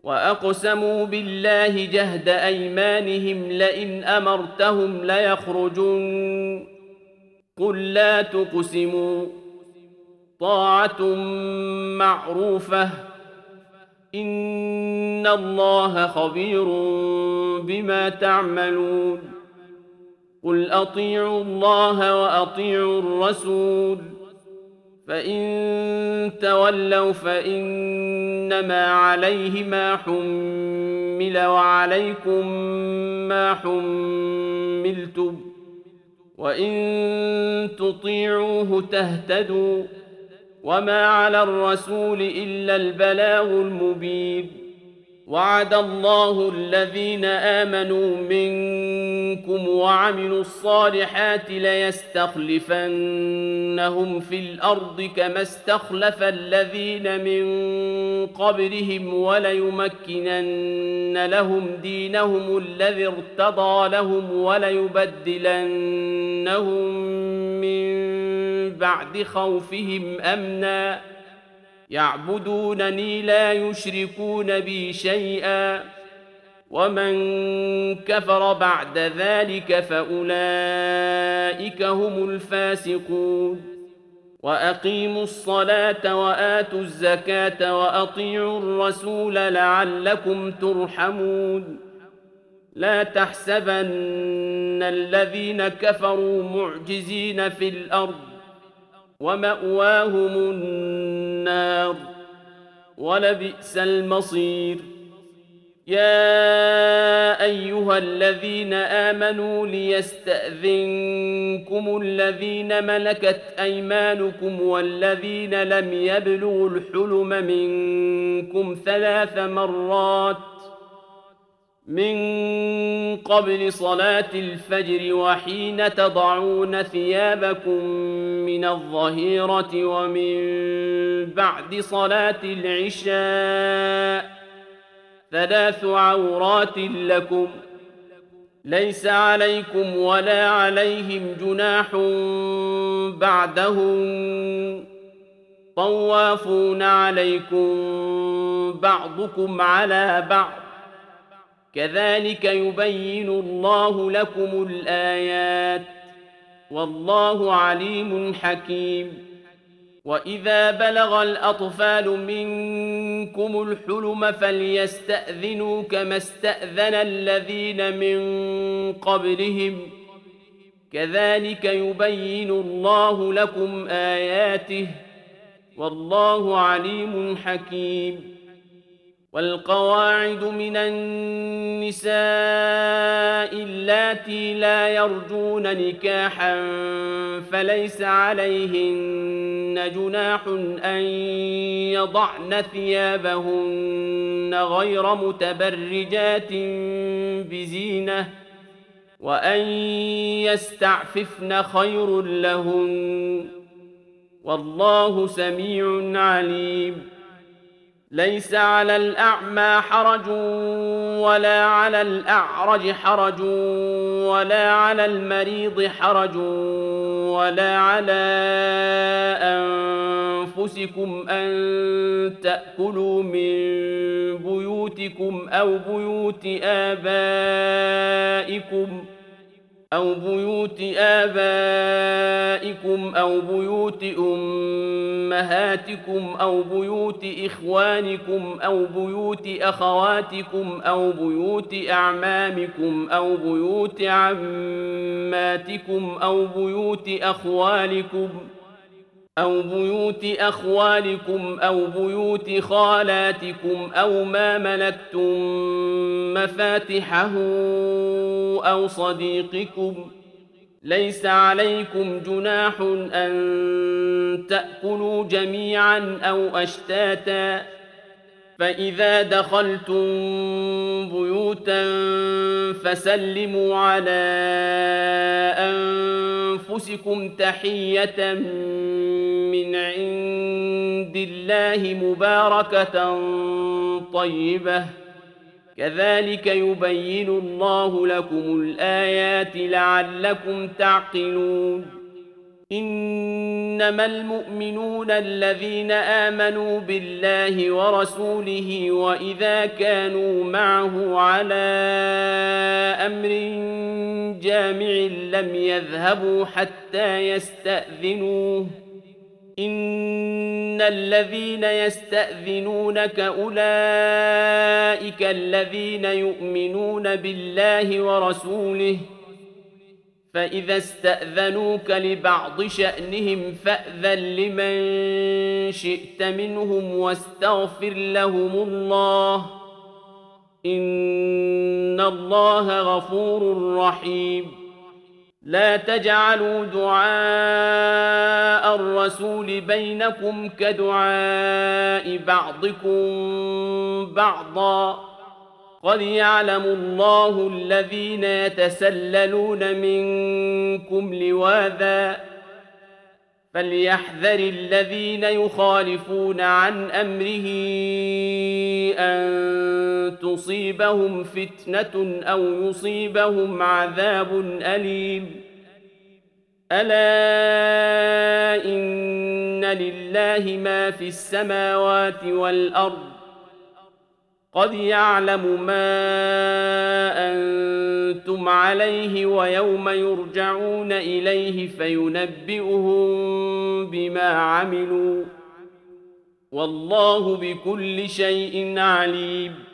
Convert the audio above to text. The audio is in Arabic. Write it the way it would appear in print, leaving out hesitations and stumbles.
وأقسموا بالله جهد أيمانهم لئن أمرتهم ليخرجن قل لا تقسموا طاعة معروفة إن الله خبير بما تعملون قل أطيعوا الله وأطيعوا الرسول فإن تولوا فإنما عليه ما حمل وعليكم ما حملتم وإن تطيعوه تهتدوا وما على الرسول إلا البلاغ المبين وعد الله الذين آمنوا منكم وعملوا الصالحات ليستخلفنهم في الأرض كما استخلف الذين من قبلهم وليمكنن لهم دينهم الذي ارتضى لهم وليبدلنهم من بعد خوفهم أمنا يعبدونني لا يشركون بي شيئا ومن كفر بعد ذلك فأولئك هم الفاسقون وأقيموا الصلاة وآتوا الزكاة وأطيعوا الرسول لعلكم ترحمون لا تحسبن الذين كفروا معجزين في الأرض ومأواهم النار ولبئس المصير يا أيها الذين آمنوا ليستأذنكم الذين ملكت أيمانكم والذين لم يبلغوا الحلم منكم 3 مرات من قبل صلاة الفجر وحين تضعون ثيابكم من الظهيرة ومن بعد صلاة العشاء 3 عورات لكم ليس عليكم ولا عليهم جناح بعدهم طوافون عليكم بعضكم على بعض كذلك يبين الله لكم الآيات والله عليم حكيم وإذا بلغ الأطفال منكم الحلم فليستأذنوا كما استأذن الذين من قبلهم كذلك يبين الله لكم آياته والله عليم حكيم والقواعد من النساء اللاتي لا يرجون نكاحا فليس عليهن جناح أن يضعن ثيابهن غير متبرجات بزينة وأن يستعففن خير لهن والله سميع عليم ليس على الأعمى حرج ولا على الأعرج حرج ولا على المريض حرج ولا على أنفسكم أن تأكلوا من بيوتكم أو بيوت آبائكم أو بيوت أمهاتكم أو بيوت إخوانكم أو بيوت أخواتكم أو بيوت أعمامكم أو بيوت عماتكم أو بيوت أخوالكم أو بيوت خالاتكم أو ما ملكتم مفاتحه أو صديقكم ليس عليكم جناح أن تأكلوا جميعا أو أشتاتا فإذا دخلتم بيوتا فسلموا على أنفسكم تحية من عند الله مباركة طيبة كذلك يبين الله لكم الآيات لعلكم تعقلون إنما المؤمنون الذين آمنوا بالله ورسوله وإذا كانوا معه على أمر جامع لم يذهبوا حتى يستأذنوه إن الذين يستأذنونك أولئك الذين يؤمنون بالله ورسوله فإذا استأذنوك لبعض شأنهم فأذن لمن شئت منهم واستغفر لهم الله إن الله غفور رحيم لا تجعلوا دعاء الرسول بينكم كدعاء بعضكم بعضا قد يعلم الله الذين يتسللون منكم لواذا فليحذر الذين يخالفون عن أمره أن تصيبهم فتنة أو يصيبهم عذاب أليم ألا إن لله ما في السماوات والأرض قد يعلم ما أنتم عليه ويوم يرجعون إليه فينبئهم بما عملوا والله بكل شيء عليم